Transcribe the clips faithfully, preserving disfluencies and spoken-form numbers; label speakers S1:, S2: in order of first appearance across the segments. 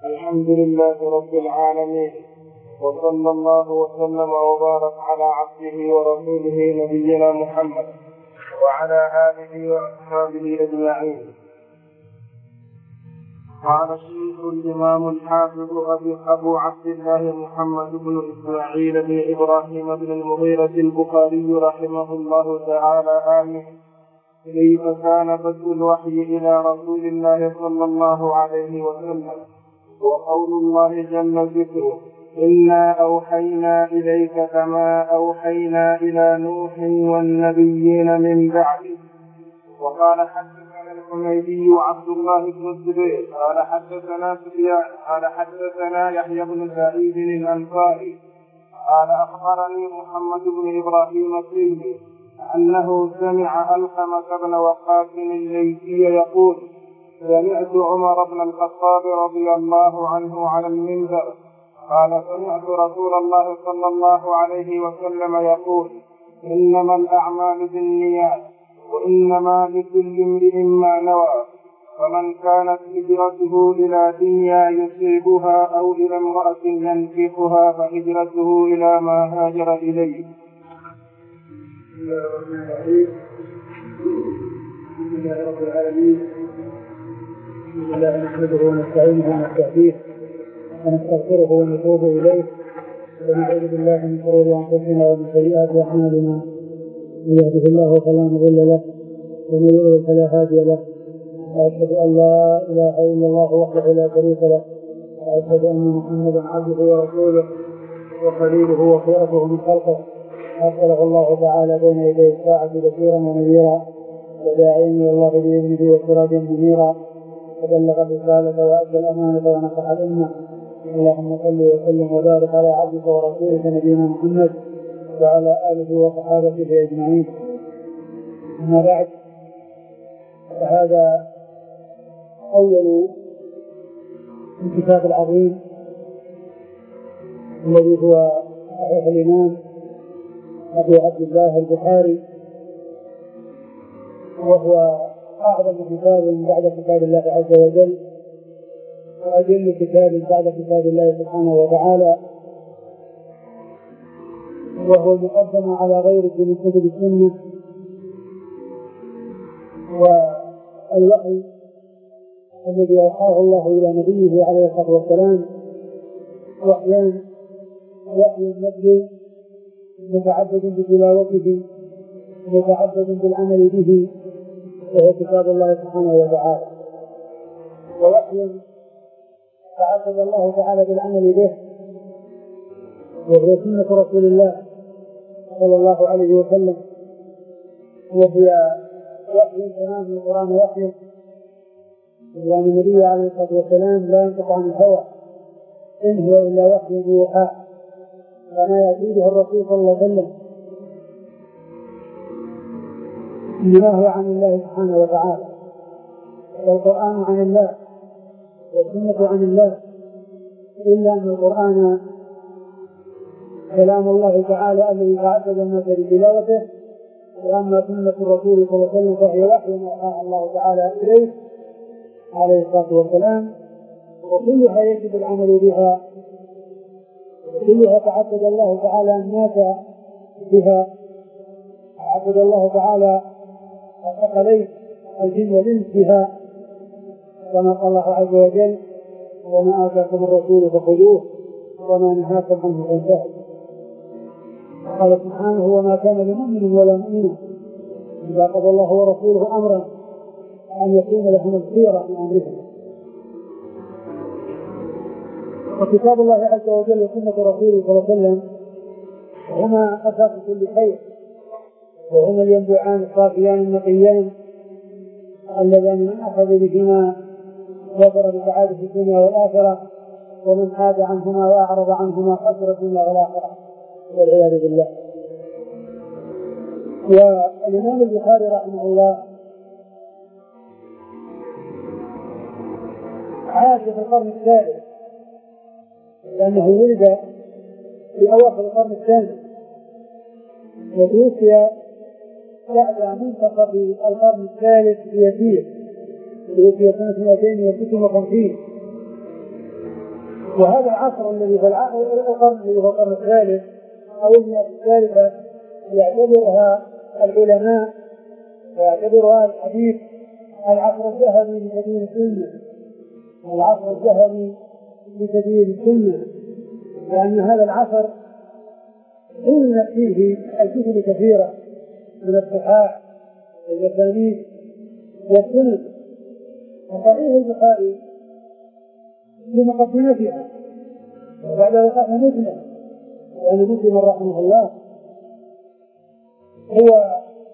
S1: الحمد لله رب العالمين، وصلى الله وسلم وبارك على عبده ورسوله نبينا محمد وعلى آله وأصحابه أجمعين. قال الشيخ الإمام الحافظ أبو عبد الله محمد بن إسماعيل بن إبراهيم بن المغيرة البخاري رحمه الله تعالى آمين: كيف كان بدء الوحي إلى رسول الله صلى الله عليه وسلم؟ وقول الله جل ذكره: إنا أوحينا إليك كما أوحينا إلى نوح والنبيين من بعده. وقال حدثنا الحميدي عبد الله بن الزبير قال حدثنا سفيان قال حدثنا يحيى بن سعيد الأنصاري قال أخبرني محمد بن إبراهيم التيمي أنه سمع ألقمة بن وقاص الليثي يقول: سمعت عمر بن الخطاب رضي الله عنه على المنبر قال: سمعت رسول الله صلى الله عليه وسلم يقول: إنما الأعمال بالنيات وإنما لكل امرئ ما نوى، فمن كانت هجرته إلى دنيا يصيبها أو إلى امرأة ينكحها فهجرته إلى ما هاجر إليه.
S2: بسم الله الرحمن الرحيم. الحمد لله رب العالمين، الحمد لله نحمده ونستعينه ونستهديه ونستغفره ونتوب إليه ونعوذ بالله من شرور أنفسنا ومن سيئات أعمالنا، من يهده الله فلا مضل له ومن يضلل فلا هادي له، وأشهد أن لا إله إلا الله وحده لا شريك له، وأشهد أن محمدا عبده ورسوله وخليله وخيرته من خلقه، أرسله الله تعالى بين يدي الساعة بشيرا ونذيرا وداعيا إلى الله بإذنه وسراجا منيرا، وبلغ الرسالة وأدى الأمانة ونصح الأمة. اللهم صل وسلم وبارك على عبدك ورسولك نبينا محمد وعلى آله وصحابته أجمعين. أما بعد، فهذا أول الكتاب العظيم الذي هو صحيح الإمام أبي عبد الله البخاري، وهو أعظم كتاب بعد كتاب الله عز وجل وأجل كتاب بعد كتاب الله سبحانه وتعالى، وهو مقدم على غيره من كتب السنة. والوحي الذي أوحاه الله إلى نبيه عليه الصلاة والسلام وحيان: وحي مبدئ متعبد بتلاوته متعبد بالعمل به، وهو كتاب الله سبحانه وتعالى، ووحي تعبد الله تعالى بالعمل به، وهو سنة رسول الله صلى الله عليه وسلم، وهي وحي تمام من القرآن وحي، لأن النبي عليه الصلاة والسلام لا ينطق عن الهوى، إن هو إلا وحي يوحى، وما يأتي به الرسول صلى الله عليه وسلم إنما هو عن الله سبحانه وتعالى. والقرآن عن الله والسنة عن الله، إلا أن القرآن كلام الله تعالى الذي تعبد الناس بتلاوته، وأما سنة الرسول صلى الله عليه وسلم فهي وحي أوحاه الله تعالى إليه عليه الصلاة والسلام، وكلها يجب العمل بها، وكلها تعبد الله تعالى الناس بها، تعبد الله تعالى الثقلين الجن والإنس بها، كما قال الله عز وجل: وما آتاكم الرسول فخذوه وما نهاكم عنه فانتهوا. قال سبحانه: وما كان لمؤمن ولا مؤمنة إذا قضى الله ورسوله أمرا أن يكون لهم الخيرة من أمرهم. وكتاب الله عز وجل وسنة رسوله صلى الله عليه وسلم هما أساس كل خير، وهما الينبوعان الصافيان النقيان اللذان من أخذ بهما وفر بسعادة الدنيا والآخرة، ومن حاد عنهما وأعرض عنهما خسر الدنيا والآخرة والعياذ بالله. والإمام البخاري رحمه الله عاش في القرن الثالث، لأنه ولد في أواخر القرن الثاني وتوفي بعد منتصف القرن الثالث بيسير، توفي سنة مئتين وستة وخمسين، وهذا العصر الذي في القرن الذي هو القرن الثالث أو المئة الثالثة يعتبرها العلماء ويعتبرها الحديث العصر الذهبي لتدين السنة، العصر الذهبي لتدين السنة، لأن هذا العصر حل فيه الكتب كثيرة من الصحاح والمسانيد والسنن. وصحيح البخاري بمقدمتها وبعد وفاة مسلم، لأن مسلم رحمه الله هو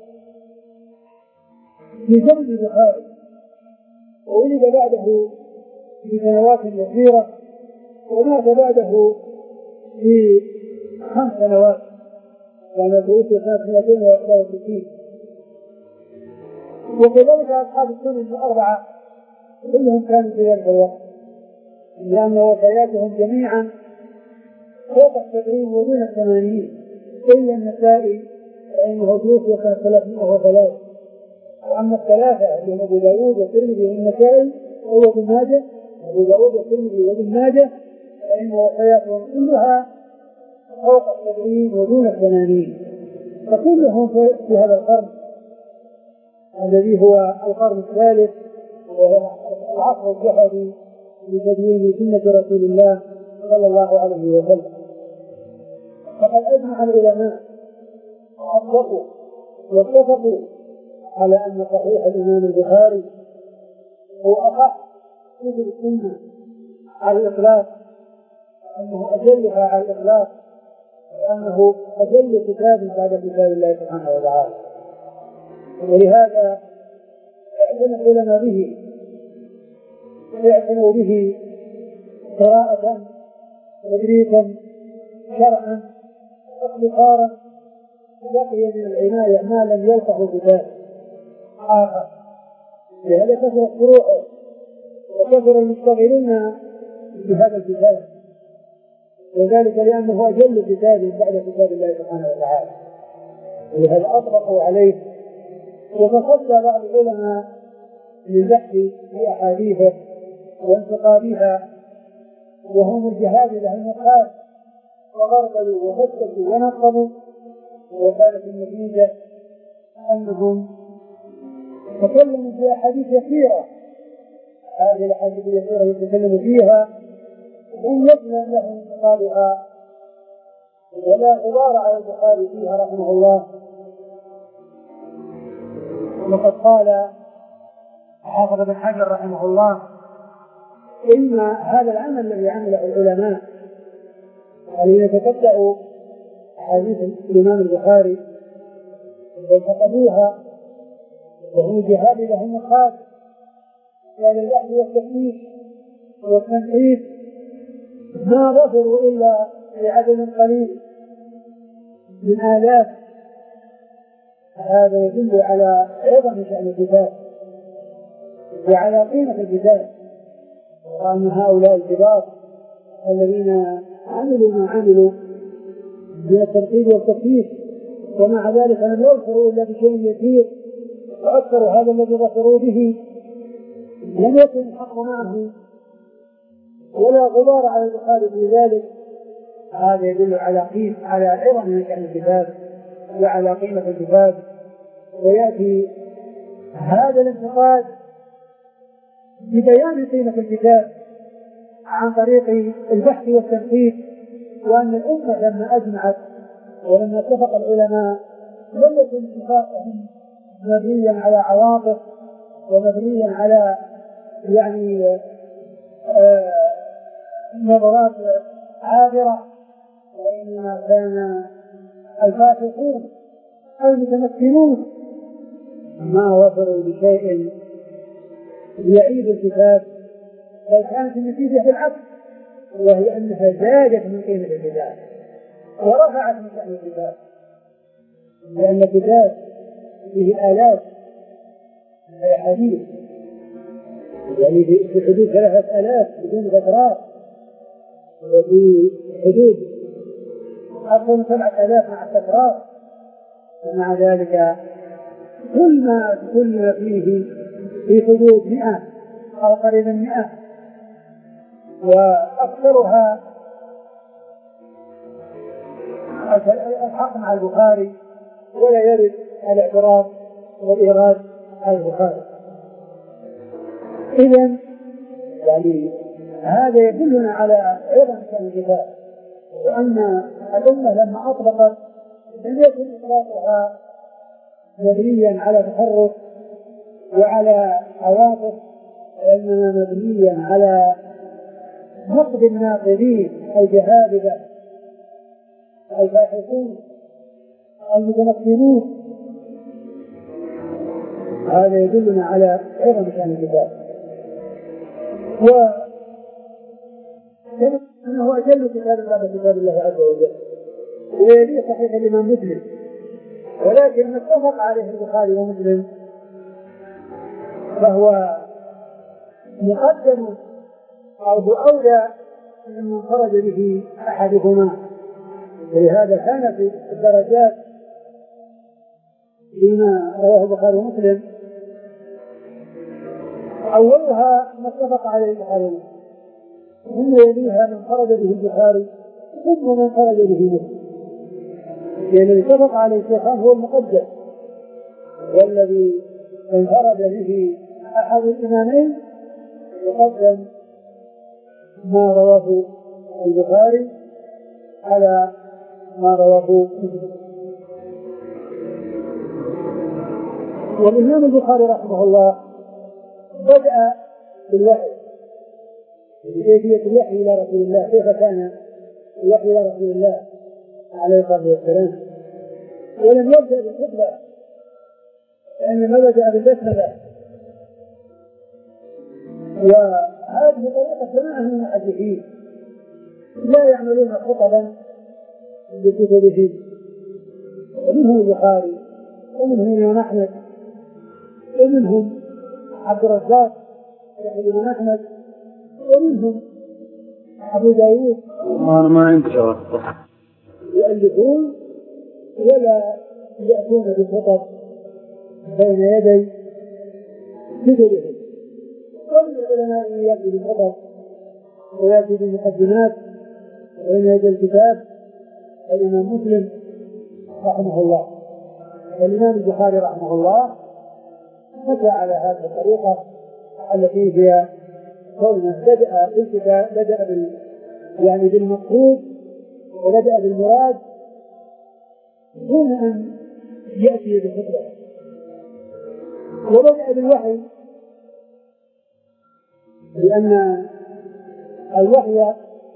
S2: في زمن البخاري وولد بعده بسنوات يسيرة ومات بعده في خمس سنوات، يعني توفي سنة مئتين وواحد وستين. وكذلك أصحاب السنن الأربعة كلهم كانوا في ذلك الوقت، لأن وفياتهم جميعا فوق السبعين ودون الثمانين، إلا النسائي فإنه توفي سنة ثلاثمائة وثلاث. وأما الثلاثة اللي هم أبو داود والترمذي والنسائي هو ابن ماجه، أبو داود والترمذي وابن ماجه، فإن وفياتهم كلها فوق السبعين ودون الثمانين، فكلهم في هذا القرن الذي هو القرن الثالث وهو العصر الذهبي لتدوين سنة رسول الله صلى الله عليه وسلم. فقد أجمع العلماء وأطلقوا واتفقوا على أن صحيح الإمام البخاري هو أصح كتب السنة على الإطلاق، أنه أجلها على الإطلاق، وأنه أجل كتاب بعد كتاب الله سبحانه وتعالى. ولهذا اعتنوا العلماء به اعتنوا به قراءة تدريسا شرعا واختصارا، بقي من العناية ما لم يلقه كتاب آخر، لهذا كثرت فروعه وكثر المشتغلون بهذا الكتاب، وذلك لأنه أجل كتاب بعد كتاب الله سبحانه وتعالى، ولهذا أطلقوا عليه. وتصدى بعض العلماء للبحث في أحاديثه وانتقادها، وهم الجهاد له النقاد، وغربلوا وفتشوا ونقضوا، وكانت النتيجة أنهم تكلموا في أحاديث يسيرة، هذه الأحاديث اليسيرة يتكلموا فيها لم يسلم له انتقادها ولا غبار على البخاري فيها رحمه الله. وقد قال حافظ بن حجر رحمه الله إن هذا العمل الذي عمله العلماء الذين يتتبعوا حديث الإمام البخاري وانتقدوها وهم جهاد لهم الخاص قال البحث والتفتيش والتنحيف ما ظفروا إلا بعدد قليل من آلاف. هذا يدل على عظم شأن الكتاب وعلى قيمة الكتاب، وأن هؤلاء الكبار الذين عملوا ما عملوا من التنقيب والتفتيش ومع ذلك لم يظفروا إلا بشيء يسير، وأكثر هذا الذي ظفروا به لم يكن الحق معه ولا غبار على البخاري في ذلك. هذا يدل على قيمة على عظم من شأن الكتاب وعلى قيمة الكتاب. ويأتي هذا الانتقاد ببيان قيمة الكتاب عن طريق البحث والتنقيب، وأن الأمة لما أجمعت ولما اتفق العلماء لم يكن اتفاقهم مبنيا على عواطف ومبنيا على يعني آه نظرات عابرة، وإنما كان الفاسقون المتمكنون ما وصلوا بشيء يعيد الكتاب، بل كانت النتيجة بالعكس، وهي أنها زادت من قيمة الكتاب ورفعت من شأن الكتاب، لأن الكتاب فيه آلاف الأحاديث، يعني في حدود ثلاثة آلاف بدون تكرار، وفي حدود أكثر من سبعة آلاف مع التكرار. ومع ذلك كل ما كل ما فيه في حدود مئة أو قريبا مئة وأكثرها الحق مع البخاري، ولا يرد الاعتراض والإيراد على البخاري. إذن يعني هذا يدلنا على عظم شأن الكتاب، وأن الأمة لما أطلقت لم يكن إطلاقها مبنيا على تحرك وعلى عواطف، وإنما مبنيا على نقد الناقدين الجهابذة الباحثين المتمكنين. هذا يدلنا على عظم شأن الكتاب، وأنه أجل كتاب الله كتاب الله عز وجل، ويليه صحيح الإمام مسلم، ولكن ما اتفق عليه البخاري ومسلم فهو مقدم أو هو أولى من انفرد به أحدهما. ولهذا كان في الدرجات فيما رواه البخاري ومسلم أولها ما اتفق عليه البخاري ومسلم، ثم يليها من انفرد به البخاري، ثم من انفرد به مسلم، لأن الذي اتفق عليه الشيخان هو المقدم، والذي انفرد به أحد الإمامين يقدم ما رواه البخاري على ما رواه مسلم. والإمام البخاري رحمه الله بدأ بالوحي، بكيفية الوحي إلى رسول الله، كيف كان الوحي إلى رسول الله عليه الصلاة والسلام، ولم يبدأ بالخطبة، وإنما بدأ بالبسملة. وهذه طريقة جماعة من المحدثين لا يعملون خطبا بكتبهم، ومنهم البخاري ومنهم الإمام أحمد ومنهم عبد الرزاق الإمام أحمد ومنهم أبو داود.
S1: أنا ما عندي جواب
S2: يؤلفون ولا يأتون بالخطب بين يدي كتبهم. ومن العلماء من يأتي بالخطب ويأتي بالمقدمات بين يدي الكتاب الإمام مسلم رحمه الله. والإمام البخاري رحمه الله مشى على هذه الطريقة التي هي كونه بدأ بالكتاب، بدأ بال يعني بالمقصود وبدأ بالمراد دون أن يأتي بالخطبة، وبدأ بالوحي، لأن الوحي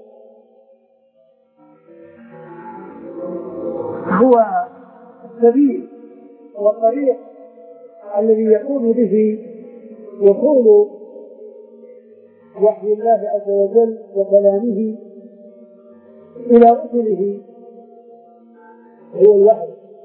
S2: هو السبيل والطريق الذي يكون به وصول وحي الله عز وجل وكلامه إلى رسله، هو الوحي.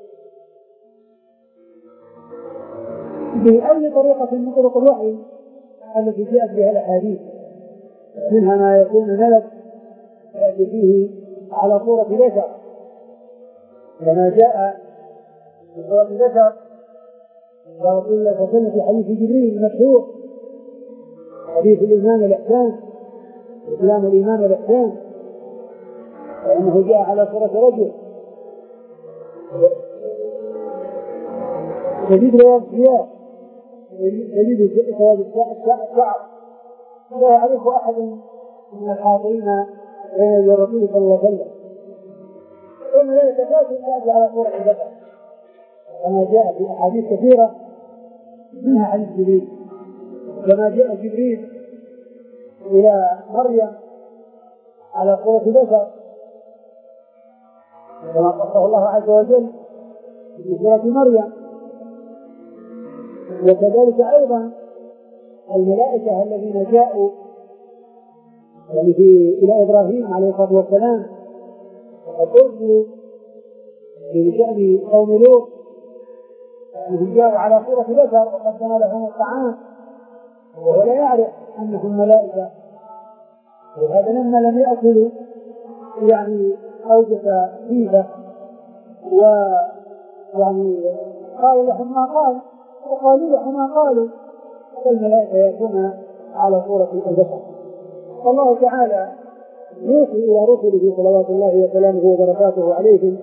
S2: بأي طريقة من طرق الوحي التي جاءت بها الأحاديث، منها ما يكون ملك يأتي فيه على صورة بشر، كما جاء بصورة بشر قال رسول الله صلى الله عليه وسلم في حديث جبريل المشهور، حديث الإيمان والإحسان، إسلام الإيمان والإحسان، وأنه جاء على صورة رجل شديد بياض الثياب، شديد سواد الشعر، لا يعرف أحد من الحاضرين بين الرسول صلى الله عليه وسلم، ثم لا يتفاوت الناس على صورة البشر، كما جاء في أحاديث كثيرة منها حديث جبريل، كما جاء جبريل إلى مريم على صورة بشر كما قصه الله عز وجل في سورة مريم. وكذلك أيضا الملائكة الذين جاءوا يعني في إلى إبراهيم عليه الصلاة والسلام وقد أرسلوا في شأن قوم لوط، أنهم جاءوا على صورة بشر وقدم لهم الطعام وهو لا يعرف أنهم ملائكة، وهذا لما لم يأكلوا يعني أوجس فيها، ويعني قال لهم ما قال وقالوا له ما قالوا، فالملائكة يكون على صورة البشر. الله تعالى يوحي إلى رسله صلوات الله وسلامه وبركاته عليهم،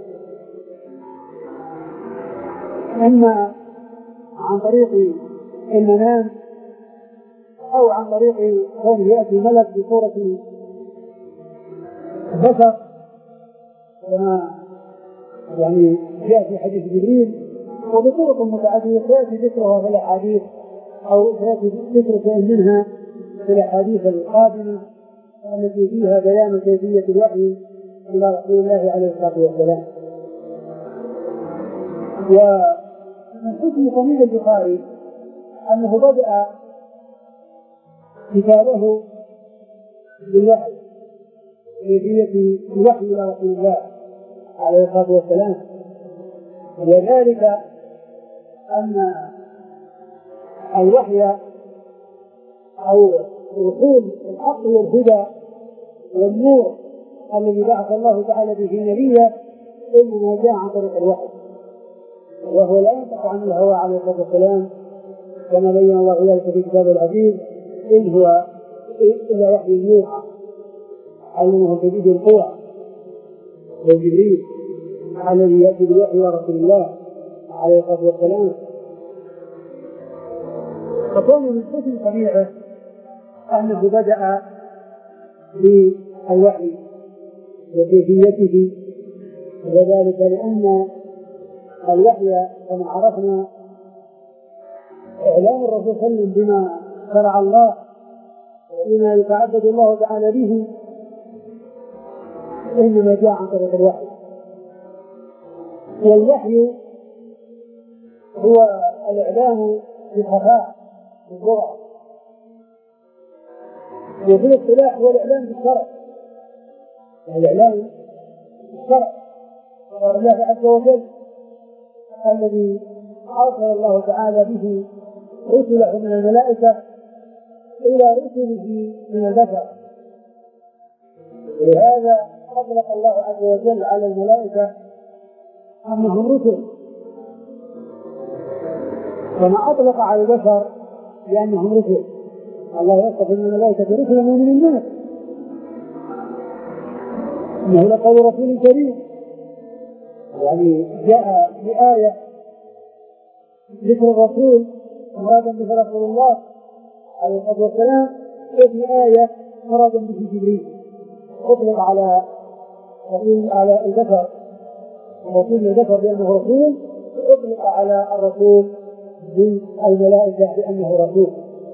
S2: إما عن طريق المنام أو عن طريق كون يأتي ملك بصورة بشر كما يعني جاء في حديث جبريل، وبطرق متعددة يأتي ذكرها في الأحاديث أو يأتي ذكر شيء منها في الأحاديث القادمة التي فيها بيان كيفية الوحي إلى رسول الله عليه الصلاة والسلام. ومن حسن صنيع البخاري أنه بدأ كتابه بالوحي، كيفية الوحي إلى رسول الله عليه الصلاة والسلام، وذلك أن الوحي أو وصول الحق والهدى والنور الذي بعث الله تعالى به نبيا إنما جاء عن طريق الوحي، وهو لا ينطق عن الهوى عليه الصلاة والسلام كما بين الله ذلك في كتابه العزيز، إن هو إلا وحي يوحى علمه شديد القوى وجبريل الذي يأتي بالوحي إلى رسول الله عليه الصلاة والسلام. فكون من حسن طبيعه أنه بدأ بالوحي وكيفيته، وذلك لأن الوحي كما عرفنا إعلام الرسول صلى الله عليه وسلم بما شرع الله وبما يتعبد الله تعالى به إنما جاء عن طريق الوحي. والوحي هو الإعلام بالخفاء باللغة، وفي الاصطلاح هو الإعلام بالشرع، الإعلام بالشرع قال الله عز وجل الذي أرسل الله تعالى به رسله من الملائكة إلى رسله من البشر، ولهذا أطلق الله عز وجل على الملائكة أنهم رسل كما أطلق على البشر لأنهم رسل. الله يصف من الملائكة رسلا ومن الناس، إنه لقول رسول كريم، يعني جاء بآية ذكر الرسول مرادا به رسول الله عليه الصلاة والسلام، وفي آية مرادا به جبريل. أطلق على رسول على البشر الرسول البشر بأنه رسول، وأطلق على الرسول بالملائكة بأنه رسول.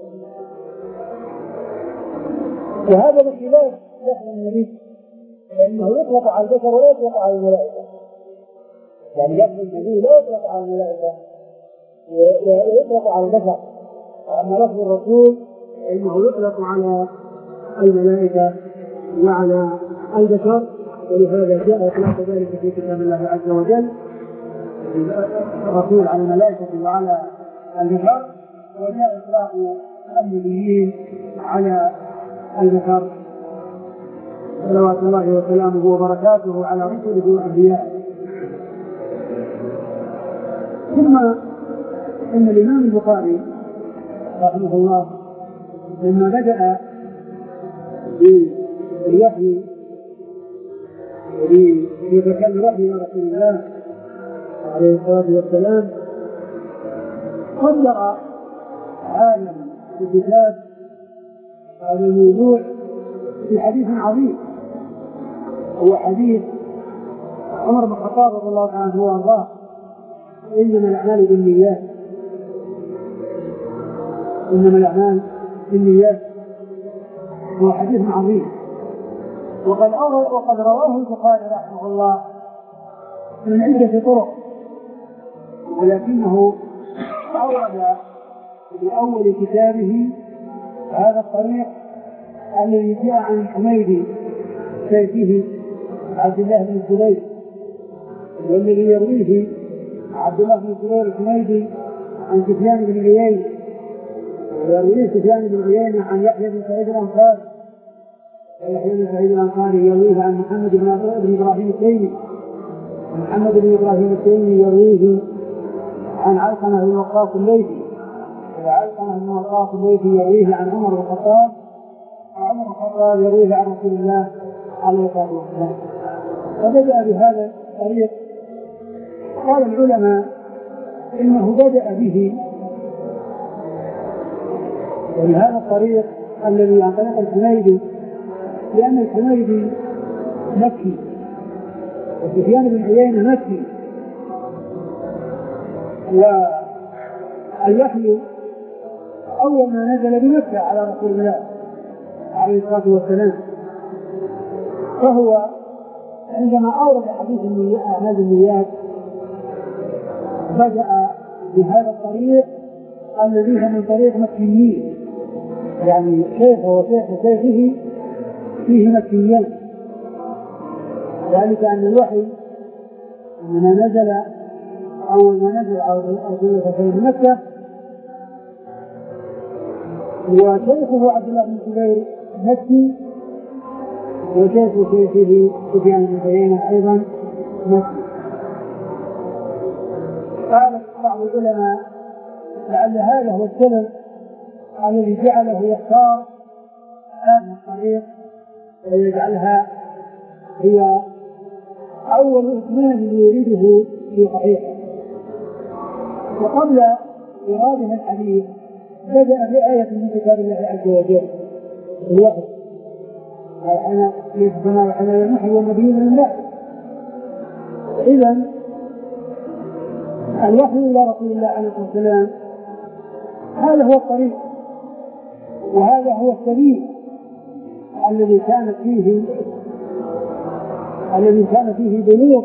S2: وهذا بخلاف لفظ النبي، لأنه يطلق على البشر ولا يطلق على الملائكة، يعني لفظ النبي لا يطلق على الملائكة ويطلق على البشر، وأما لفظ الرسول فإنه يطلق على الملائكة وعلى البشر، ولهذا جاء إطلاق ذلك في كتاب الله عز وجل، الرسول على الملائكة وعلى البشر، وجاء إطلاق النبيين على البشر صلوات الله وسلامه وبركاته على رسله وأنبيائه. ثم إن الإمام البخاري رحمه الله لما بدأ بالوحي بيتكلم وحي رسول الله عليه الصلاة والسلام قدر عالم الكتاب هذا الموضوع في حديث عظيم، هو حديث عمر بن الخطاب رضي الله عنه وارضاه: إنما الأعمال بالنيات، إنما الأعمال بالنيات. هو حديث عظيم، وقد وقد رواه البخاري رحمه الله من عدة طرق، ولكنه أورد في أول كتابه هذا الطريق الذي جاء عن حميد شيخه عبد الله بن الزبير، والذي يرويه عبد الله بن الزبير الحميدي عن سفيان بن عيينة، ويرويه سفيان بن عيينة عن يحيى بن سعيد الأنصاري، ويحيى بن سعيد الأنصاري يرويه عن محمد بن إبراهيم التيمي، محمد بن إبراهيم التيمي يرويه عن علقمة بن وقاص الليثي، وعلقمة بن وقاص الليثي يرويه عن عمر بن الخطاب عمر بن الخطاب يرويه عن رسول الله عليه الصلاة والسلام. فبدأ بهذا الطريق. قال العلماء إنه بدأ به ولهذا الطريق الذي عن طريق الحميدي، لأن الحميدي مكي وسفيان بن عيينة مكي، والوحي أول ما نزل بمكة على رسول الله عليه الصلاة والسلام. فهو عندما أورد حديث أعمال النيات بدأ بهذا الطريق الذي هو من طريق مكيين، يعني شيخه وشيخ شيخه فيه مكيين، ذلك أن الوحي عندما نزل أول ما نزل على رسول الله في مكة وشيخه عبد الله بن زبير مكي وشيخ شيخه سفيان بن عيينة أيضا مكي. قال بعض العلماء لعل هذا هو السبب الذي جعله يختار هذه الطريق ويجعلها هي أول إتمام يريده في صحيحه. وقبل إرادة الحديث بدأ بآية من كتاب الله عز وجل الوحي، أنا يسمى وحنا الوحي والنبيين من الله. إذن الوحي إلى رسول الله عليه الصلاة والسلام هذا هو الطريق وهذا هو السبيل الذي كان فيه الذي كان فيه بلوغ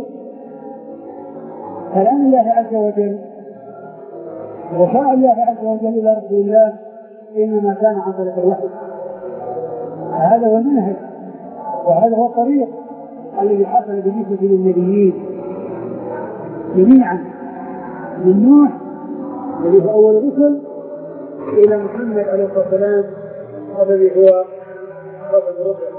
S2: كلام الله عز وجل وشاء الله عز وجل إلى رسول الله، إنما كان عن طريق الوحي. هذا هو المنهج وهذا هو الطريق الذي حصل بالنسبة للنبيين جميعا من نوح الذي هو أول الرسل إلى محمد عليه الصلاة والسلام الذي هو رسول الرسل.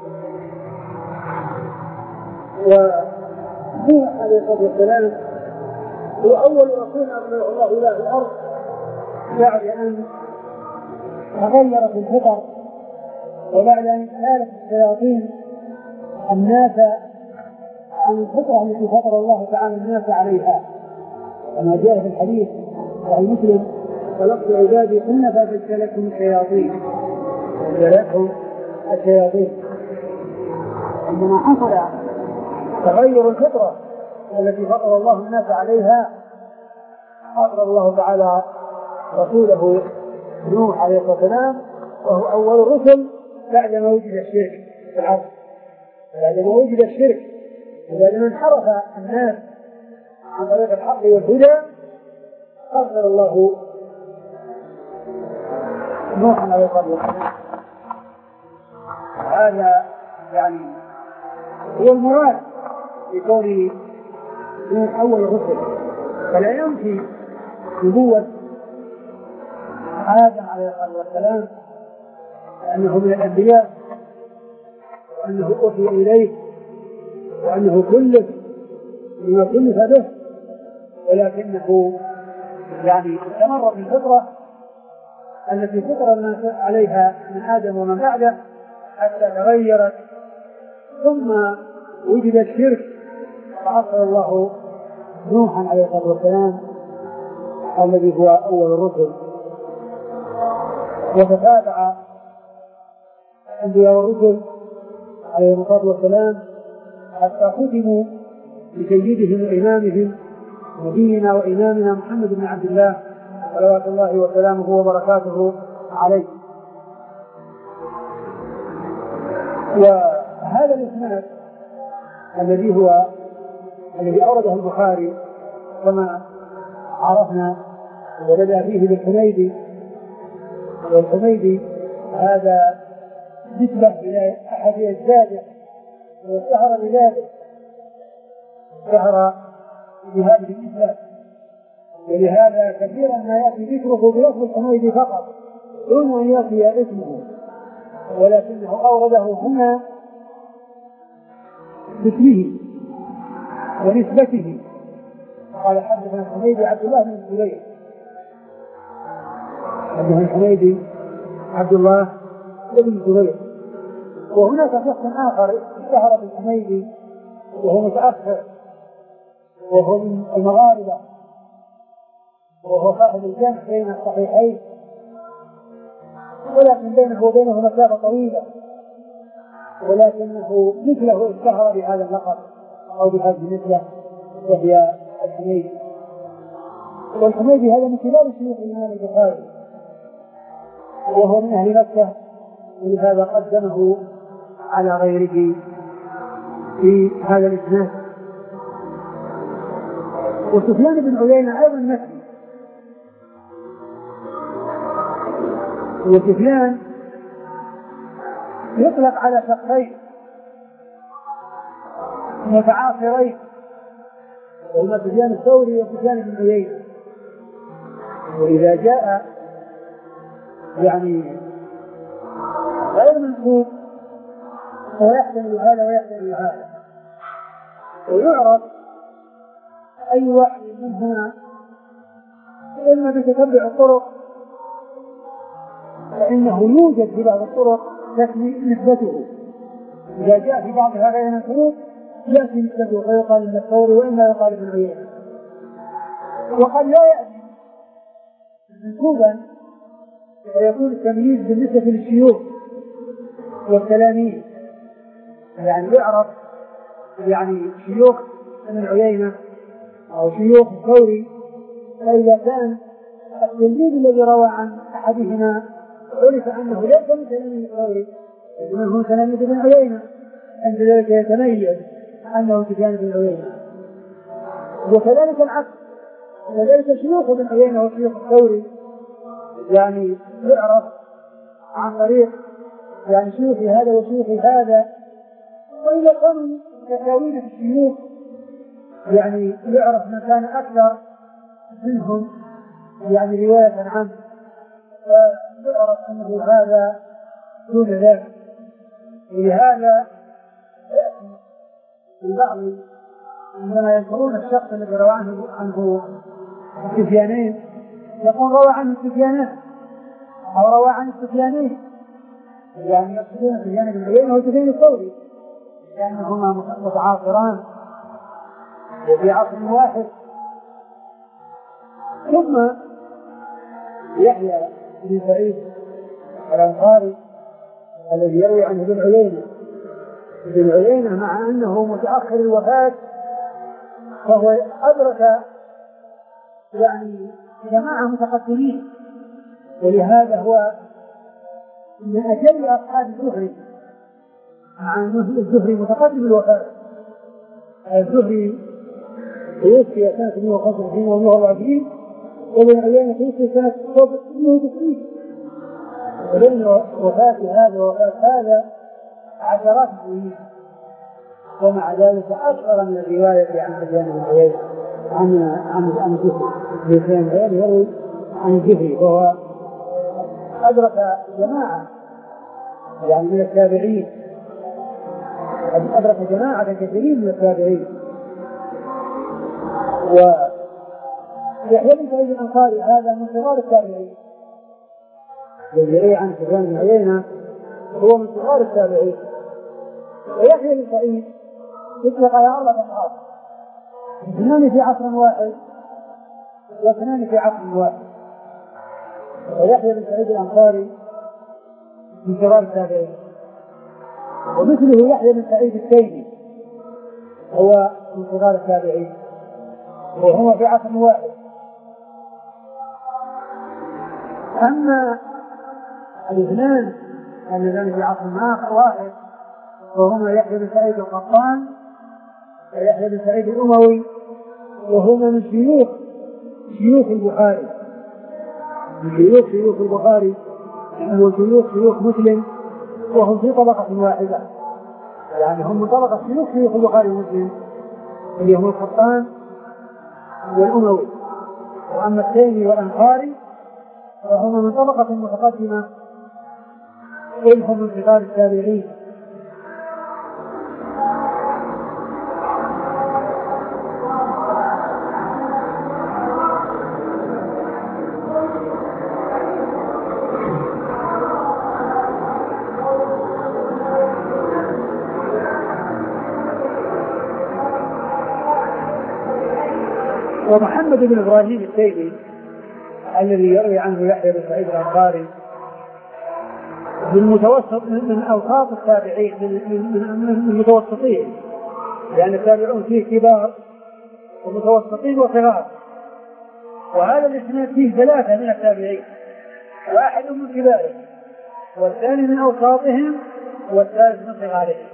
S2: ونوح عليه الصلاة والسلام هو أول رسول أرسله الله إلى الأرض بعد أن تغيرت الفطر وبعد أن كانت الشياطين الناس عن الفطرة التي فطر الله تعالى الناس عليها، كما جاء في الحديث صحيح مسلم: خلقت عبادي حنفاء فاجتلتهم الشياطين فاجتلتهم الشياطين. عندما حصل تغير الفطرة التي فطر الله الناس عليها أرسل الله تعالى رسوله نوح عليه الصلاة والسلام وهو أول الرسل بعد ما وجد الشرك في الأرض، بعد ما وجد الشرك وبعد ما انحرف الناس عن طريق الحق والهدى أرسل الله نوحا عليه الصلاة والسلام. هذا يعني هو المراد بكون نوح أول الرسل، فلا ينفي نبوة آدم عليه الصلاة والسلام أنه من الأنبياء وأنه أوحي إليه وأنه كلف بما كلف به، ولكنه يعني استمر في الفطرة التي فطر الناس عليها من آدم ومن بعده حتى تغيرت، ثم وجد الشرك فأرسل الله نوحا عليه الصلاة والسلام الذي هو أول الرسل، وتتابع الأنبياء والرسل عليهم الصلاة والسلام حتى ختموا بسيدهم وإمامهم نبينا وإمامنا محمد بن عبد الله صلوات الله وسلامه وبركاته عليه. وهذا الإسناد الذي هو الذي أورده البخاري كما عرفنا وبدأ فيه بالحميدي، والحميدي هذا نسبة إلى أحد أجداده واشتهر بذلك، اشتهر بهذه النسبة، ولهذا كثيرا ما يأتي ذكره بلفظ الحميدي فقط دون أن يأتي اسمه، ولكنه أورده هنا باسمه ونسبته. قال حدثنا الحميدي عبد الله بن الزبير، حدثنا الحميدي عبد الله بن الزبير وهناك شخص آخر اشتهر بالحميدي وهو متأخر وهو من المغاربة وهو صاحب الجمع بين الصحيحين، ولكن بينه وبينه مسافة طويلة، ولكنه مثله اشتهر بهذا اللقب أو بهذه النسبة وهي الحميدي. والحميدي هذا من كبار شيوخ الإمام البخاري وهو من أهل مكة، ولهذا قدمه على غيره في هذا الإسناد. وسفيان بن عيينة أيضا مكي، وسفيان يطلق على شخصين متعاصرين، هما سفيان الثوري وسفيان بن عيينة. وإذا جاء يعني غير منسوب ويحتمل هذا ويحتمل هذا، ويعرف أي واحد منهما إما بتتبع الطرق، فإنه يوجد في بعض الطرق تكفي نسبته، إذا جاء في بعض هذين الطرق يأتي نسبته فيقال من الثوري وإما يقال ابن عيينة. وقد لا يأتي منسوبا فيكون التمييز بالنسبة للشيوخ والتلاميذ، يعني يعرف يعني شيوخ ابن عيينة أو شيوخ الثوري، فإذا كان التلميذ الذي روى عن أحدهما عرف أنه ليس من تلاميذ الثوري إنما هو تلاميذ ابن عيينة، عند ذلك يتميز أنه سفيان بن عيينة. وكذلك العكس، كذلك شيوخ ابن عيينة وشيوخ الثوري يعني يعرف عن طريق يعني شيوخ هذا وشيوخ هذا. وإذا كانوا متساوين في الشيوخ يعني يعرف من كان أكثر منهم يعني رواية عنه، فيعرف أنه هذا دون ذلك. ولهذا يأتي البعض عندما يذكرون الشخص الذي روى عنه عنه السفيانين يقول روى عنه السفيانين أو روى عن السفيانين، يعني يقصدون سفيان بن عيينة وسفيان الثوري لأنهما متعاصران وفي عصر واحد. ثم يحيى بن سعيد الأنصاري الذي يروي عنه ابن عيينة، ابن عيينة مع أنه متأخر الوفاة فهو أدرك يعني جماعة متقدمين، ولهذا هو من أجل أصحاب الزهري، مع أنه الزهري متقدم الوفاة. الزهري توفي سنة مئة وخمسة وعشرين ومئة وأربعين، وابن عيينة توفي سنة مئة وتسعين، وبين وفاة هذا ووفاة هذا عشرات السنين، ومع ذلك أكثر من الرواية عن سفيان بن عيينة عن عن عن الزهري. سفيان بن عيينة يروي عن الزهري، وهو أدرك جماعة يعني من التابعين، أدرك جماعة كثيرين من التابعين. ويحيى بن سعيد الأنصاري هذا من صغار التابعين، الذي يروي عن سفيان بن عيينة هو من صغار التابعين. ويحيى بن سعيد يطلق على أربعة أصحاب، اثنان في عصر واحد واثنان في عصر واحد. ويحيى بن سعيد الأنصاري من صغار التابعين، ومثله يحيى بن سعيد التيمي هو من صغار التابعين وهو في عصر واحد. أما الاثنان اللذان في عصر آخر واحد وهما يحيى بن سعيد القطان ويحيى بن سعيد الأموي، وهما من شيوخ شيوخ البخاري، من شيوخ شيوخ البخاري وشيوخ شيوخ مسلم، وهم في طبقة واحدة، يعني هم من طبقة شيوخ شيوخ البخاري ومسلم اللي هم القطان والأموي. وأما التيمي والأنصاري فهما من طبقة متقدمة وهم من صغار التابعين. ومحمد بن إبراهيم التيمي الذي يروي عنه يحيى بن سعيد الأنصاري من متوسط من أوساط التابعين من من من متوسطين، يعني التابعون فيه كبار ومتوسطين وصغار، وهذا الإسناد فيه ثلاثة من التابعين، واحد من كبارهم والثاني من أوساطهم والثالث من صغارهم.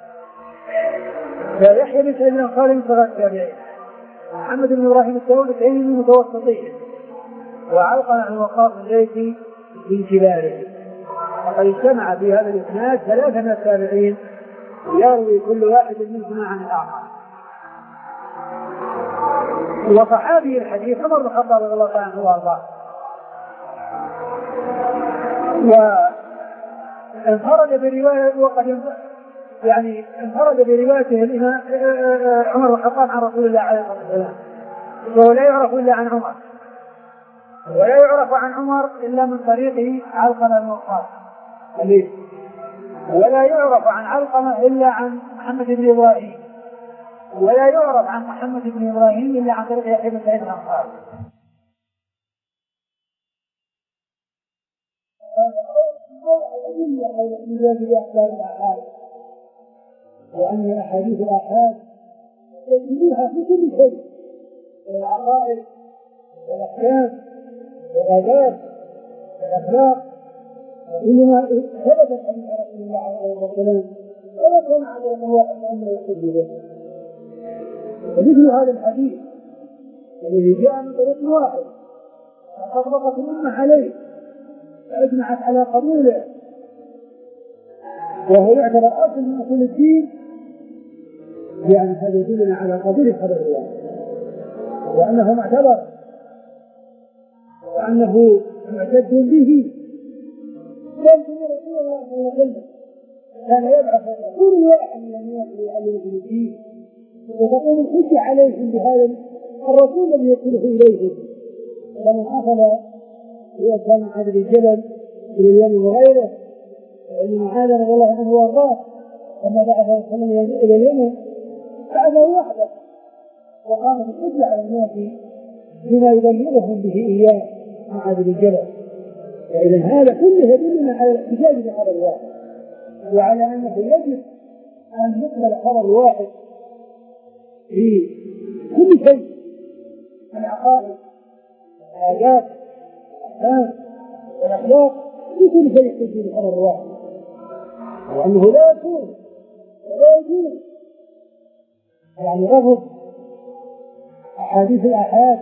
S2: فيحيى بن سعيد الأنصاري من صغار التابعين، محمد بن إبراهيم التيمي من متوسطين، وعلقمة بن وقاص الليثي من كبارهم. وقد اجتمع في هذا الإسناد ثلاثة من التابعين يروي كل واحد منهما عن الآخر. وصحابي الحديث عمر بن الخطاب رضي الله عنه وارضاه، وانفرد برواية وقد يعني انفرد بروايته الإمام عمر بن الخطاب عن رسول الله عليه الصلاة والسلام، وهو لا يعرف إلا عن عمر، ولا يعرف عن عمر إلا من طريق علقمة بن وقاص، ولا يعرف عن علقمة إلا عن محمد بن إبراهيم، ولا يعرف عن محمد بن إبراهيم إلا عن طريق يحيى بن سعيد الأنصاري. وأن الأحاديث الآحاد يجدونها في كل شيء، العقائد والأحكام والآداب والأخلاق، وكل ما ثبت عن رسول الله عليه الصلاة والسلام ولا كان على الواحد أن يقول به. ومثل هذا الحديث الذي جاء من طريق واحد وأطبقت الأمة عليه وأجمعت على قبوله، وهو يعتبر أصل من أصول الدين، يعني هذا يدلنا على قبول خبر الله وأنه معتبر وأنه معتد به. كان رسول الله صلى الله عليه وسلم كان يبعث كل واحد من الناس ليعلمهم الدين، وتقوم الحجة عليهم بهذا الرسول الذي يدخله إليهم. فمن أخذ كان معاذ بن جبل إلى اليمن وغيره، وإن معاذ رضي الله عنه وارضاه لما بعثه صلى الله عليه وسلم إلى اليمن بعثه وحده، وقام بالحجة على الناس بما يبلغهم به إياه معاذ بن جبل. فإذا هذا كله يدلنا على الاحتجاج بخبر واحد، وعلى أنه يجب أن يقبل خبر واحد في كل شيء، العقائد والآيات والأحكام والأخلاق، في كل شيء يحتج بخبر واحد، وأنه لا يكون ولا يجوز يعني رفض أحاديث الآحاد،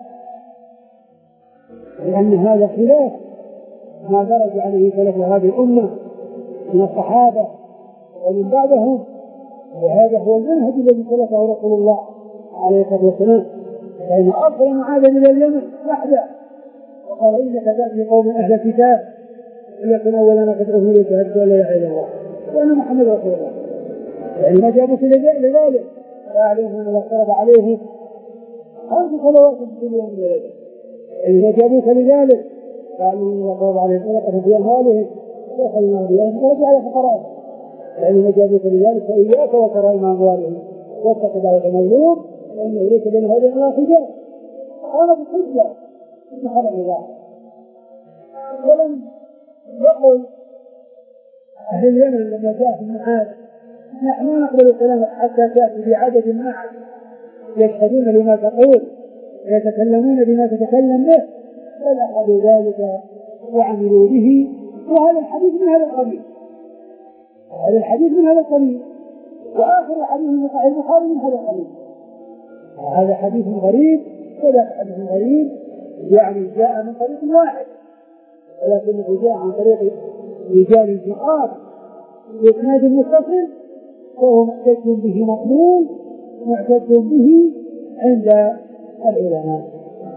S2: لأن هذا خلاف ما درج عليه سلف هذه الأمة من الصحابة ومن بعدهم، وهذا هو المنهج الذي سلكه رسول الله عليه الصلاة والسلام. لأن أرسل معاذ إلى اليمن وحده وقال إنك تأتي قوم أهل كتاب وليكن أول ما تدعوهم إليه شهادة أن لا إله إلا الله وأن محمد رسول الله، يعني ما جابوك لذلك فأعلمهم أن الله فرض عليهم خمس صلوات في اليوم وليلة، يعني ما جابوك لذلك فأعلمهم أن الله فرض عليهم صدقة في أموالهم وخلنا بهم فرجع على فقرائهم، يعني ما جابوك لذلك فإياك وكرائم أموالهم واتق دعوة المظلوم فإنه ليس بين هذا الله حجاب. قامت الحجة في خبر الله، ولم يقل أهل اليمن لما جاء في معاذ نحن لا نقبل كلامك حتى تأتي بعدد معك يشهدون لما تقول ويتكلمون بما تتكلم به، بل أخذوا ذلك وعملوا به. وهذا الحديث من هذا القبيل، هذا الحديث من هذا القبيل، وآخر حديث من صحيح البخاري من هذا القبيل. هذا حديث غريب وذاك حديث غريب، يعني جاء من طريق واحد ولكنه جاء عن طريق رجال ثقات بإسناد متصل، فهو معتد به مقبول معتد به عند العلماء.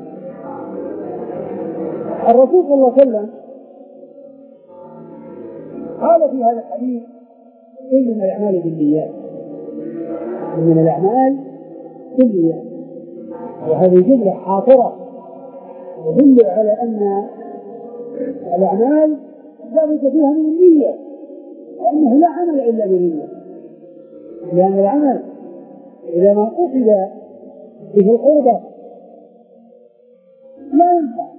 S2: الرسول صلى الله عليه وسلم قال في هذا الحديث إنما الأعمال بالنيات، إنما الأعمال بالنيات، وهذه جملة حاضرة تدل على أن الأعمال لا بد فيها من النية، لأنه لا عمل إلا بالنية، لأن العمل إذا ما قصد به القربة لا ينفع.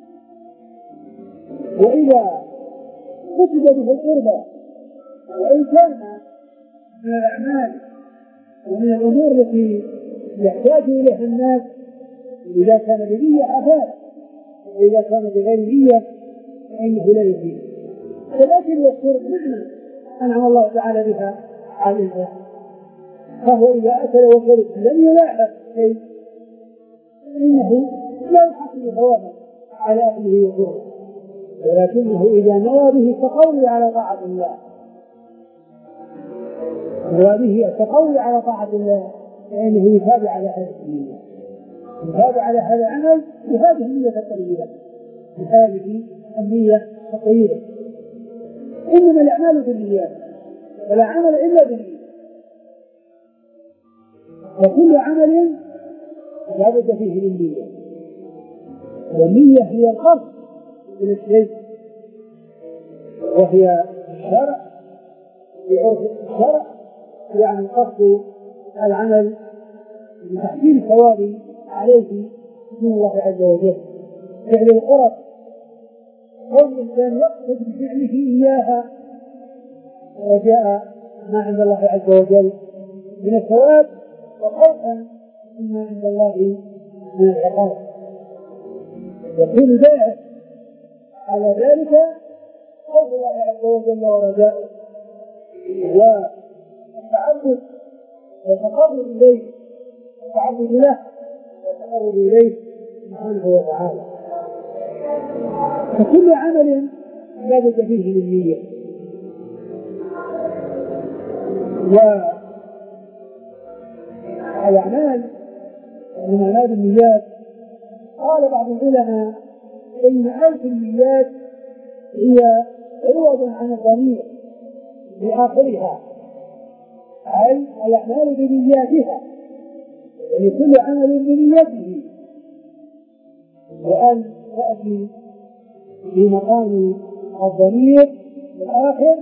S2: وإذا كتب به القربى وإن كان من الأعمال ومن الأمور التي يحتاج إليها الناس، إذا كان بنية أفاد، وإذا كان بغير نية فإنه لا يفيد. فالأكل والشرب نعمة أنعم الله تعالى بها على الإنسان، فهو إذا أكل وشرب لم يلاحظ شيء فإنه لا يحصل ثوابا على أكله وشربه، ولكنه إذا نوى به التقوي على طاعة الله نوى به التقوي على طاعة الله فإنه يتابع على هذه النية، يتابع على هذا العمل بهذه النية الطيبة، بهذه النية الطيبة. إنما الأعمال بالنيات ولا عمل إلا بالنية، وكل عمل لا بد فيه من نية، والنية هي القصد من الشيء، وهي الشرع في عرف الشرع يعني قصد العمل بتحصيل الثواب عليه من الله عز وجل. فعل القرب كون الإنسان يقصد بفعله إياها وجاء ما عند الله عز وجل من الثواب، وخوفا مما عند الله من العقاب، يكون داعي على ذلك خوف الله عز وجل ورجاؤه والتعبد والتقرب إليه والتعبد له والتقرب إليه سبحانه وتعالى. فكل عمل لا بد فيه من نية، والأعمال من أعمال النيات قال بعض العلماء إن ألف النيات هي عوض عن الضمير في آخرها، أي الأعمال بنياتها، يعني كل عمل بنيته، وأن تأتي في مقام الضمير الآخر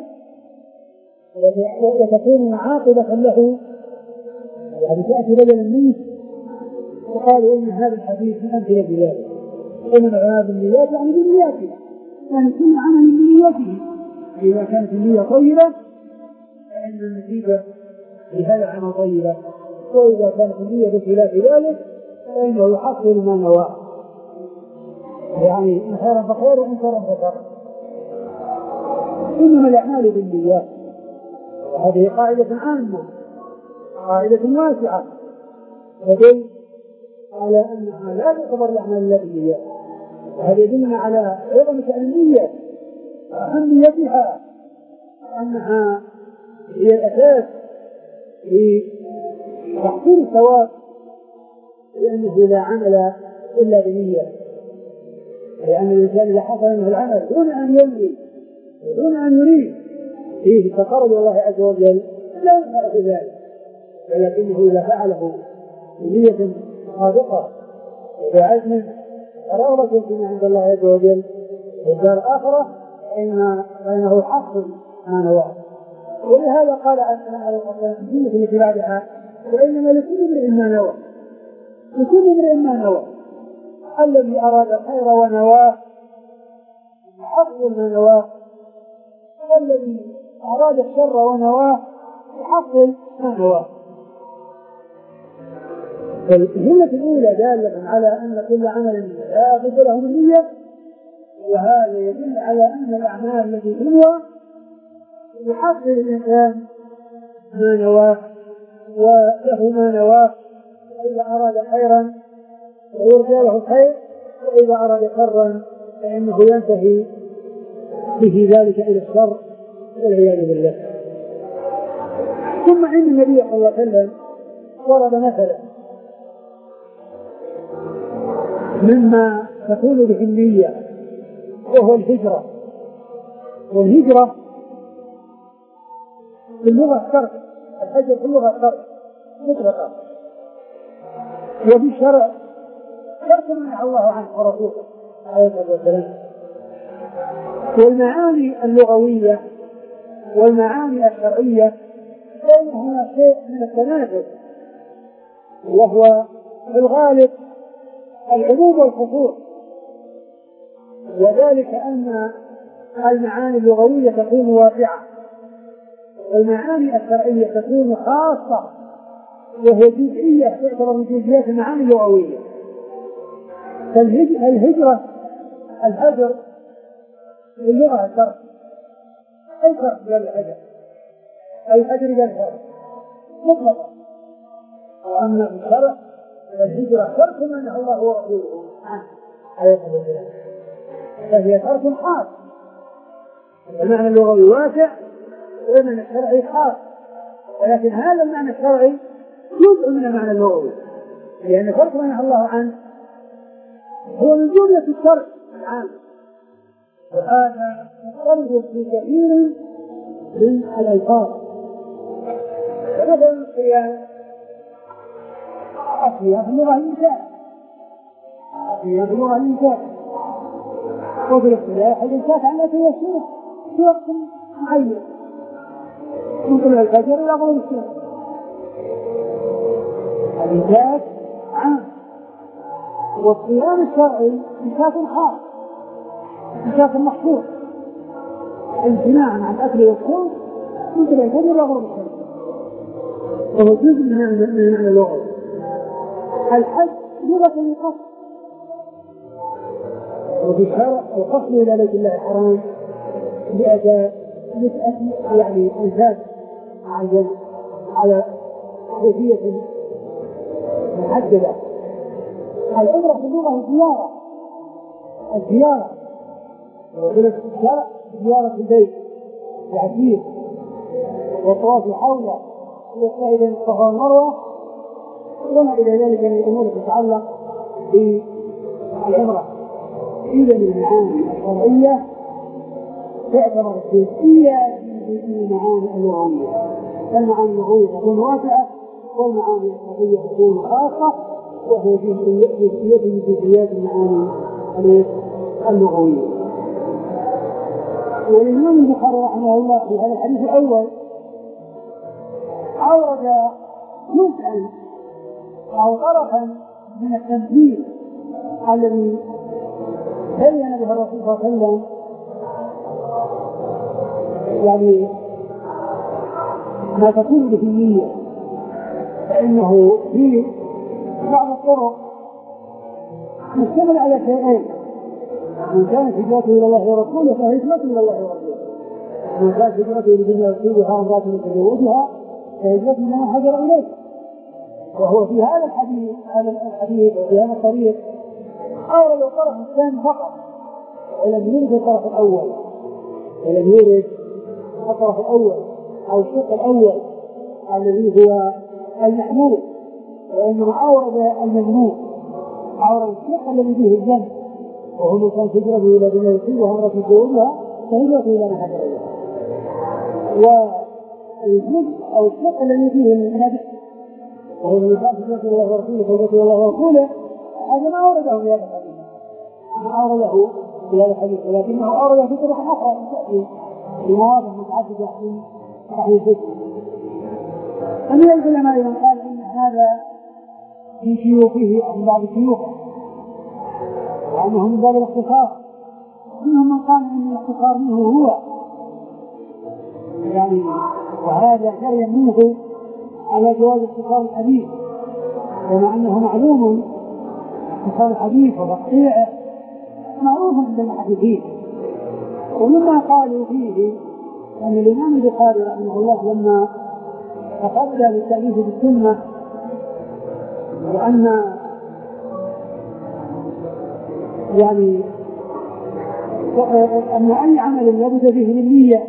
S2: وتكون عاقبة له، يعني تأتي بدلا منه. وقالوا إن هذا الحديث من أمثلة بذلك، إنما الأعمال بالنيات يعني بنياتها، يعني كل عمل بنيته، إذا كانت النية طيبة فإن النتيجة لهذا العمل طيبة، وإذا كانت النية بخلاف ذلك فإنه يحصل ما نواه، يعني إن خيرا فخير وإن شرا فشر. إنما الأعمال بالنيات، وهذه قاعدة عامة قاعدة واسعة تدل على أنها لا تعتبر الأعمال إلا بالنيات، وهذا يدلنا على عظم شأن النية وأهميتها، أنها هي الأساس في تحصيل الثواب، لأنه لا عمل إلا بنية، لأن الإنسان إذا حصل منه العمل دون أن ينوي دون أن يريد فيه التقرب إلى الله عز وجل لا ينفع ذلك، ولكنه إذا فعله بنية صادقة وعزم ورغبة فيما عند الله عز وجل والدار الآخرة فإنه يحصل ما نواه. ولهذا قال أن الجنة التي بعدها وإنما لكل امرئ ما نوى، لكل امرئ ما نوى، الذي أراد الخير ونواه يحصل ما نواه، والذي أراد الشر ونواه يحصل ما نواه. فالجملة الأولى دالة على أن كل عمل لا بد له من نية، وهذا يدل على أن الأعمال التي تنوى يحصل الإنسان ما نواه وله ما نواه، إذا أراد خيرا ويرجى له الخير، وإذا أراد شرا فإنه ينتهي به ذلك إلى الشر والعياذ بالله. ثم إن النبي صلى الله عليه وسلم ضرب مثلا مما تكون به النية وهو الهجرة، والهجرة في اللغة الترك، الهجر في اللغة الترك مطلقا، وفي الشرع ترك ما نهى الله عنه ورسوله عليه الصلاة والسلام. والمعاني اللغوية والمعاني الشرعية بينهما شيء من التنافس، وهو في الغالب العموم والخصوص، وذلك أن المعاني اللغوية تكون واسعة، والمعاني الشرعية تكون خاصة وهي جزئية تعتبر من جزئيات المعاني اللغوية. فالهجرة الهجر اللغة الترك، أي ترك قال الهجر، أي هجر قال الهجر مطلقا. وأما الشرع فالهجرة ترك ما نهى الله ورسوله عنه عليه الصلاة والسلام، فهي ترك خاص. المعنى اللغوي واسع والمعنى الشرعي خاص، ولكن هذا المعنى الشرعي جزء من المعنى اللغوي، لأن ترك ما نهى الله عنه هو من جملة الشرع العام، وهذا يضطرد في كثير من الألفاظ. مثلا الصيام، الصيام في اللغة الإنسان، الصيام في اللغة الإنسان، وفي الاصطلاح الإنسان على التي يصوم في وقت معين من طلوع الفجر إلى غروب الشمس. الإنسان عام، والصيام الشرعي إنسان خاص، إنسان محصور، امتناعا عن الأكل والشرب من طلوع الفجر إلى غروب الشمس، وهو جزء من المعنى اللغوي. الحج لغة القصد، وفي الشرع القصد إلى بيت الله الحرام بأداء يعني أنفاس معينة على كيفية محددة. العمرة في اللغة الزيارة، الزيارة وفي الشرع زيارة البيت العتيق والطواف حوله والسعي بين الصفا والمروة وما إلى ذلك من الأمور تتعلق بالعمرة. إذا المعاني الشرعية تعتبر جزئية من المعاني اللغوية، فالمعاني اللغوية تكون واسعة والمعاني الشرعية تكون خاصة، وهي جزئية من جزئيات المعاني اللغوية. والإمام البخاري رحمه الله في هذا الحديث الأول أورد جزءا أو طرفا من التمثيل الذي بين به الرسول صلى الله عليه وسلم، يعني ما تكون به النية، فإنه في بعض الطرق مشتمل على شيئين: من كانت هجرته إلى الله ورسوله فهجرته إلى الله ورسوله، ومن كانت هجرته لدنيا يصيبها أو ذات متزوجها فهجرته لما هاجر إليه. وهو في هذا الحديث هذا الحديث في هذا الطريق أورد الطرف الثاني فقط، ولم يرد الطرف الأول، ولم يرد الطرف الأول أو الشق الأول الذي هو المحمول، وإنما أورد المجموع، أورد الشق الذي فيه الجنة، وهو من كانت هجرته إلى دنيا يصيبها أو ذات متزوجها فهجرته إلى ما هاجر إليه. والجزء أو الشق الذي فيه النبي وهو من كانت هجرته إلى الله ورسوله فهجرته إلى الله ورسوله، هذا ما أورده في هذا الحديث، ما أورده في هذا الحديث، ولكنه أورده في طرق أخرى تأتي بمواضع متعددة في صحيح الفقه. فمن العلماء من قال إن هذا في شيوخه أو من بعض شيوخه وأنه من باب الاختصار، ومنهم من قال إن الاختصار منه هو، يعني وهذا جري منه على جواز اختصار الحديث، كما أنه معلوم اختصار الحديث وتقطيعه معروف عند المحدثين. ومما قالوا فيه أن الإمام البخاري رحمه الله لما تقبل بالتأليف بالسنة، وأن يعني أن أي عمل لابد فيه من نية،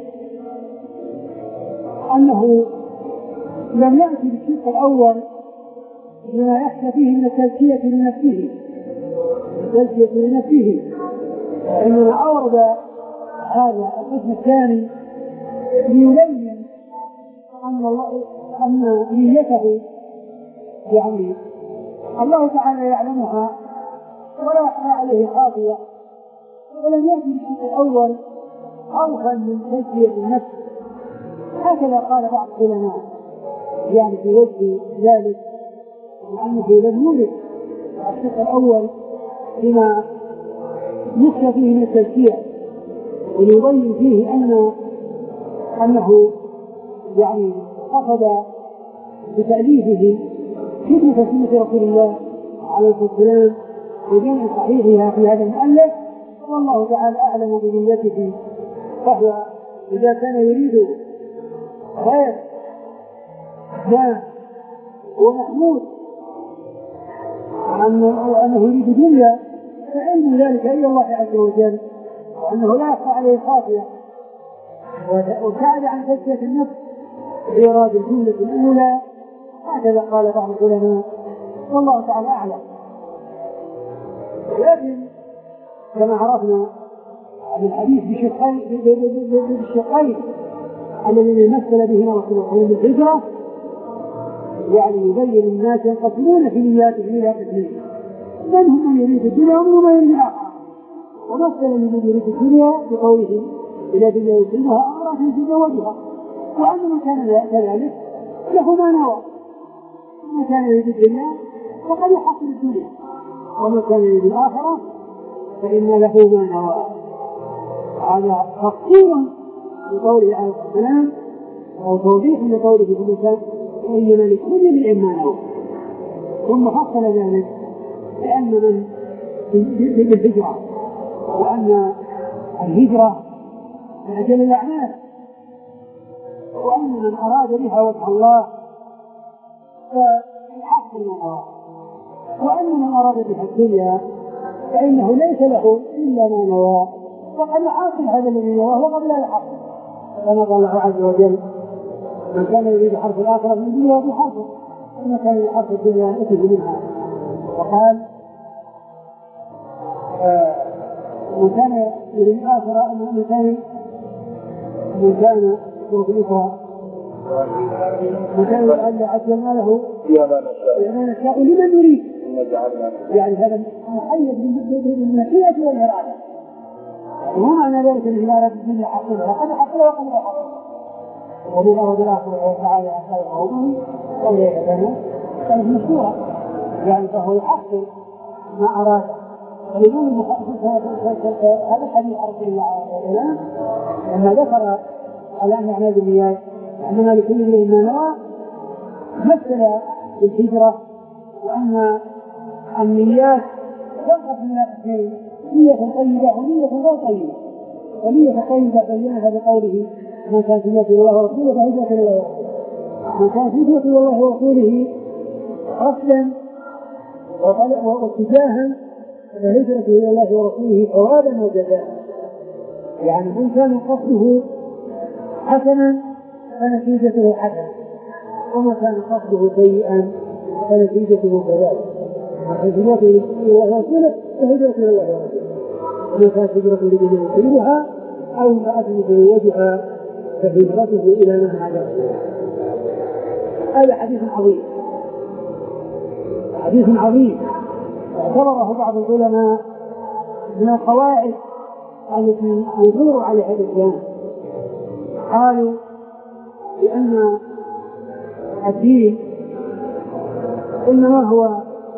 S2: أنه لم يأتي بالشق الأول بما يحتى فيه من التزكية لنفسه التزكية لنفسه إنما أورد هذا القسم الثاني ليبين أن الله أن نيته يعني الله تعالى يعلمها ولا يخفى عليه خافية، ولم يأتي بالشق الأول خوفا من تزكية النفس. هكذا قال بعض العلماء يعني في وجه ذلك، وأنه لم يولد الشق الأول بما يخشى فيه من التزكية، ويبين فيه أن أنه يعني قصد بتأليفه خدمة سنة رسول الله عليه الصلاة والسلام وجمع صحيحها في هذا المؤلف، والله تعالى أعلم بنيته. فهو إذا كان يريد خير ما ومحمود أنه يريد دنيا فعلم ذلك إلى الله عز وجل، وأنه لا يخفى عليه خافية، وابتعد عن تزكية النفس بإيراد الجملة الأولى، هكذا قال بعض العلماء والله تعالى أعلم. لكن كما عرفنا عن الحديث بالشقين الذين مثل بهما رسول الله بالهجرة، يعني يبين الناس ينقسمون في نياتهم إلى قسمين، من هم من يريد الدنيا ومن هم يريد الآخرة. ومثل لمن يريد الدنيا بقوله إلى دنيا يصيبها أمرأة يتزوجها، وأن من كان كذلك له ما نوى، من كان يريد الدنيا فقد يحصل الدنيا، ومن كان يريد الآخرة فإن له ما نوى. هذا تفسير لقوله عليه الصلاة والسلام أو توضيح لقوله في المثال إنما لكل امرئ ما نوى. ثم فصل ذلك لأن من بالهجرة، وأن الهجرة من أجل الأعمال، وأن من أراد بها وجه الله فيحصل ما نوى، وأن من أراد بها الدنيا فإنه ليس له إلا ما نوى، وقد يحصل هذا الذي نواه وقد لا يحصل، كما قال الله عز وجل من كان يريد حرث الآخرة من الدنيا بحرثه، ومن كان يريد حرث الدنيا أتيه منها. وقال آه من كان يريد الآخرة من كان من كان سورة الإسراء من كان يريد عجلنا له لما نشاء لمن نريد، يعني هذا محيط بالمشيئة والإرادة، وما معنى ذلك أن إرادة الدنيا حصلها قد حصلها وقد لا حصلها، ومن أراد الآخرة تعالى أن خيره ولا يتبنى كانت مشهورة، يعني فهو يحصل ما أراد. ولذلك هذا الحديث عن رسول الله عليه وسلم لما ذكر على أن أعمال النيات إنما لكل امرئ ما نوى، مثل بالهجرة وأن النيات تنقسم إلى قسمين، نية طيبة ونية غير طيبة. ونية طيبة بينها بقوله من كانت هجرته إلى الله ورسوله فهجرته إلى الله ورسوله، من كانت هجرته إلى الله ورسوله قصدا واتجاها فهجرته إلى الله ورسوله ثوابا وجزاء. يعني من كان قصده حسنا فنتيجته حسنة، وما كان قصده سيئا فنتيجته كذلك. هجرته إلى الله ورسوله فهجرته إلى الله ورسوله، وما كانت هجرته لدنيا يصيبها أو امرأة يتزوجها فهجرته إلى ما هاجر إليه. هذا حديث عظيم، حديث عظيم اعتبره بعض العلماء من القواعد التي يدور عليها الإسلام. قالوا بأن الدين إنما هو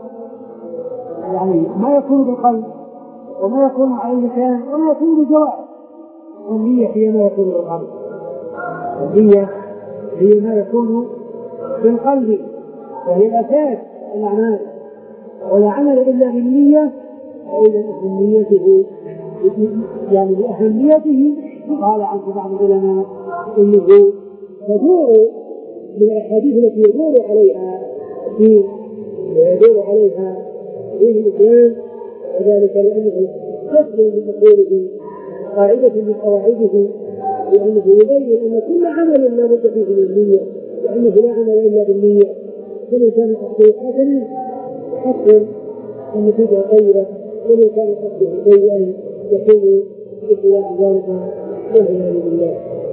S2: يعني ما يكون بالقلب وما يكون على اللسان وما يكون بالجوارح. النية هي ما يكون بالقلب، النية هي ما يكون بالقلب، وهي الأساس الأعمال، ولا عمل إلا بالنية، فإذا أهميته يعني بأهميته قال عنه بعض العلماء إنه تدور بالأحاديث التي يدور عليها في يدور عليها دين الإسلام، وذلك لأنه قصد من أصوله قاعدة من قواعده، لأنه يبين أن كل عمل لا بد فيه من النية، وأنه لا عمل إلا بالنية. كل كان قصده حسنا حسن النتيجة طيبة، ومن كان قصده سيئا يكون بخلاف ذلك والعياذ بالله.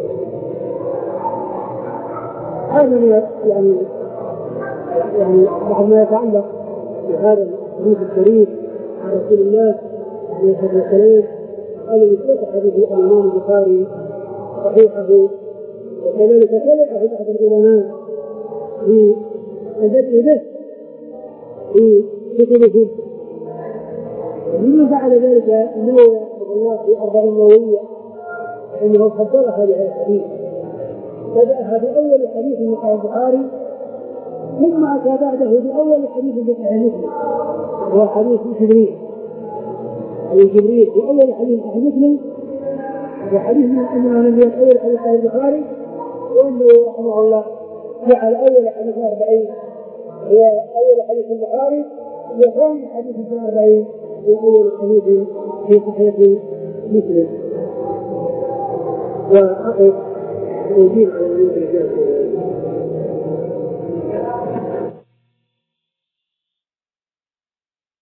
S2: هذا يعني يعني بعد ما يتعلق بهذا الحديث الشريف عن رسول الله عليه الصلاة والسلام الذي فتح به الإمام البخاري صحيحه، وكذلك سبقه بعض العلماء في البدء به في كتبه مما فعل ذلك النووي رحمه الله في أربعين نووية أنه فضلها لهذا الحديث، بدأها بأول حديث من صحيح البخاري ثم أتى بعده بأول حديث من صحيح مسلم وهو حديث جبريل حديث جبريل في أول حديث صحيح مسلم وحديث من أول حديث صحيح البخاري، وأنه رحمه الله جعل أول حديث أربعين هو أول حديث البخاري وثاني حديث في الأربعين وأول حديث في صحيح مسلم. وأقف أجيب على الرجال